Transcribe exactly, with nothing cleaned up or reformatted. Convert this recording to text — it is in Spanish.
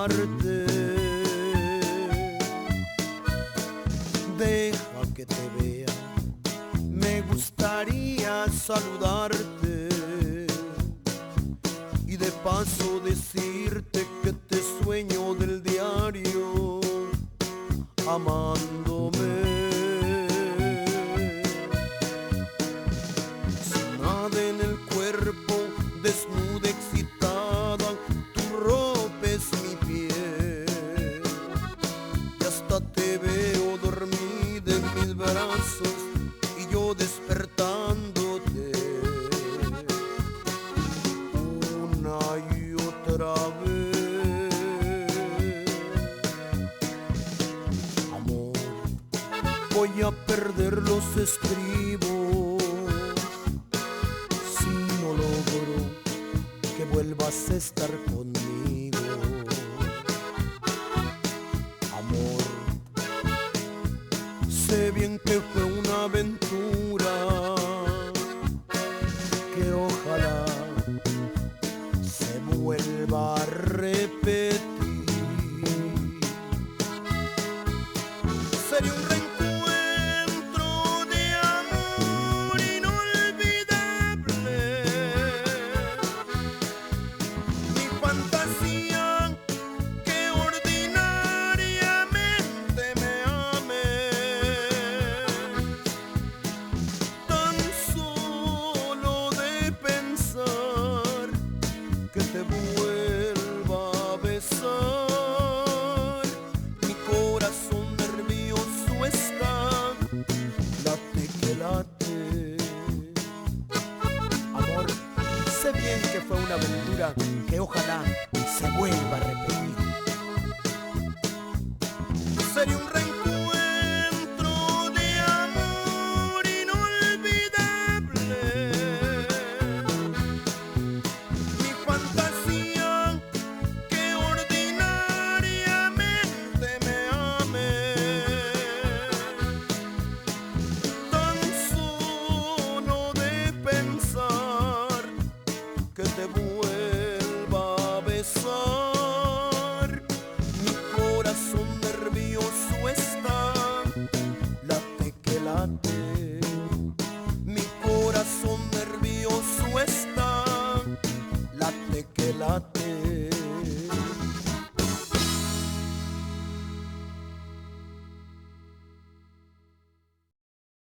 saludarte. Deja que te vea, me gustaría saludarte y de paso decirte que te sueño del diario amándome. Sin nada en el cuerpo, desnuda, excitada, tu ropa es mi piel y hasta te veo dormida en mis brazos y yo despertándote una y otra vez. Amor, voy a perder los estribos si no logro que vuelvas a estar conmigo. Amor, sé bien que fue una aventura que ojalá se vuelva a repetir. Sería un reencuentro de amor inolvidable, mi fantasía que ordinariamente me ames. Tan solo de pensar que te vuelva a besar, mi corazón nervioso está, late que late. Amor, sé bien que fue una aventura que ojalá se vuelva a repetir. Sería un reencuentro